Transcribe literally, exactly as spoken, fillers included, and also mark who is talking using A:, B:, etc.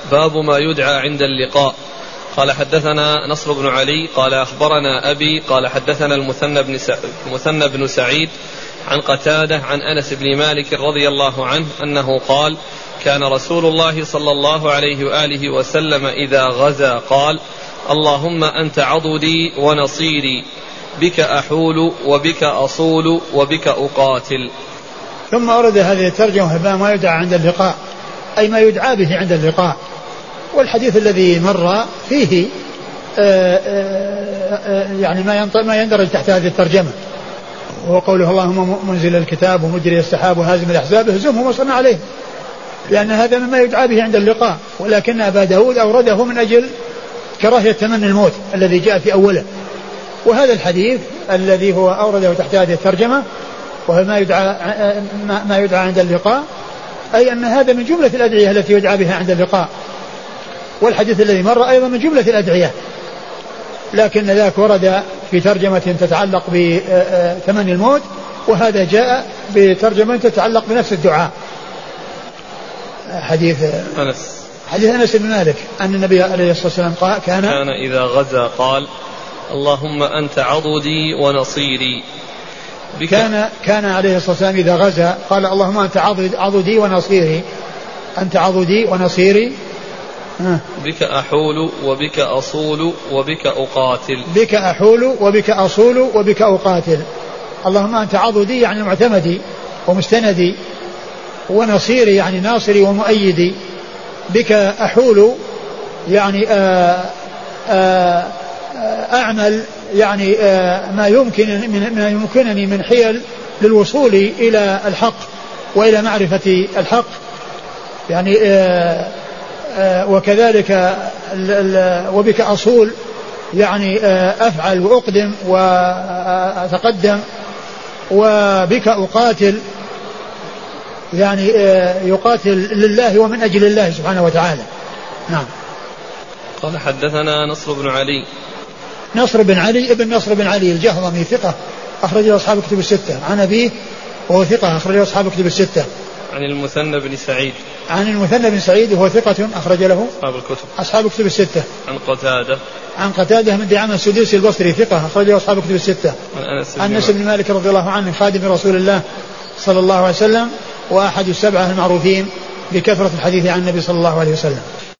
A: باب ما يدعى عند اللقاء. قال حدثنا نصر بن علي قال أخبرنا أبي قال حدثنا المثنى بن, سع... المثنى بن سعيد عن قتادة عن أنس بن مالك رضي الله عنه أنه قال كان رسول الله صلى الله عليه وآله وسلم إذا غزا قال اللهم أنت عضدي ونصيري بك أحول وبك أصول وبك أقاتل.
B: ثم أورد هذه الترجمة ما يدعى عند اللقاء أي ما يدعى به عند اللقاء. والحديث الذي مر فيه آآ آآ يعني ما يندرج تحت هذه الترجمة، وهو قوله اللهم منزل الكتاب ومجري السحاب وهازم الأحزاب اهزمهم وصلنا عليه، لأن هذا مما يدعى به عند اللقاء. ولكن أبا داود أورده من أجل كراهية تمني الموت الذي جاء في أوله. وهذا الحديث الذي هو أورده تحت هذه الترجمة وهو ما يدعى, ما يدعى عند اللقاء، أي أن هذا من جملة الأدعية التي يدعى بها عند اللقاء. والحديث الذي مر أيضا من جملة الأدعية، لكن ذاك ورد في ترجمة تتعلق بتمني الموت، وهذا جاء بترجمة تتعلق بنفس الدعاء. حديث
A: أنس
B: حديث أنس بن مالك أن النبي عليه الصلاة والسلام قال كان
A: كان إذا غزا قال اللهم أنت عضدي ونصيري.
B: كان كان عليه الصلاة والسلام إذا غزا قال اللهم أنت عضدي ونصيري، أنت عضدي ونصيري
A: بك أحول وبك أصول وبك أقاتل.
B: بك أحول وبك أصول وبك أقاتل. اللهم أنت عضدي يعني معتمدي ومستندي، ونصيري يعني ناصري ومؤيدي. بك أحول يعني آآ آآ أعمل يعني ما يمكن من ما يمكنني من حيل للوصول إلى الحق وإلى معرفة الحق يعني آآ آآ وكذلك ال ال وبك أصول يعني أفعل وأقدم وأتقدم. وبك أقاتل يعني يقاتل لله ومن أجل الله سبحانه وتعالى. نعم.
A: قال حدثنا نصر بن علي
B: نصر بن علي ابن نصر بن علي الجهضمي ثقة أخرج له أصحاب كتب الستة، عن أبيه وهو ثقة أخرج له أصحاب كتب الستة.
A: عن المثنى بن سعيد
B: عن المثنى بن سعيد وهو ثقة أخرج له
A: أصحاب الكتب
B: أصحاب كتب الستة.
A: عن قتادة
B: عن قتادة من دعامة السدوسي البصري ثقة أخرج له أصحاب كتب الستة. عن أنس بن مالك رضي الله عنه خادم رسول الله صلى الله عليه وسلم وأحد السبعة المعروفين بكثرة الحديث عن النبي صلى الله عليه وسلم.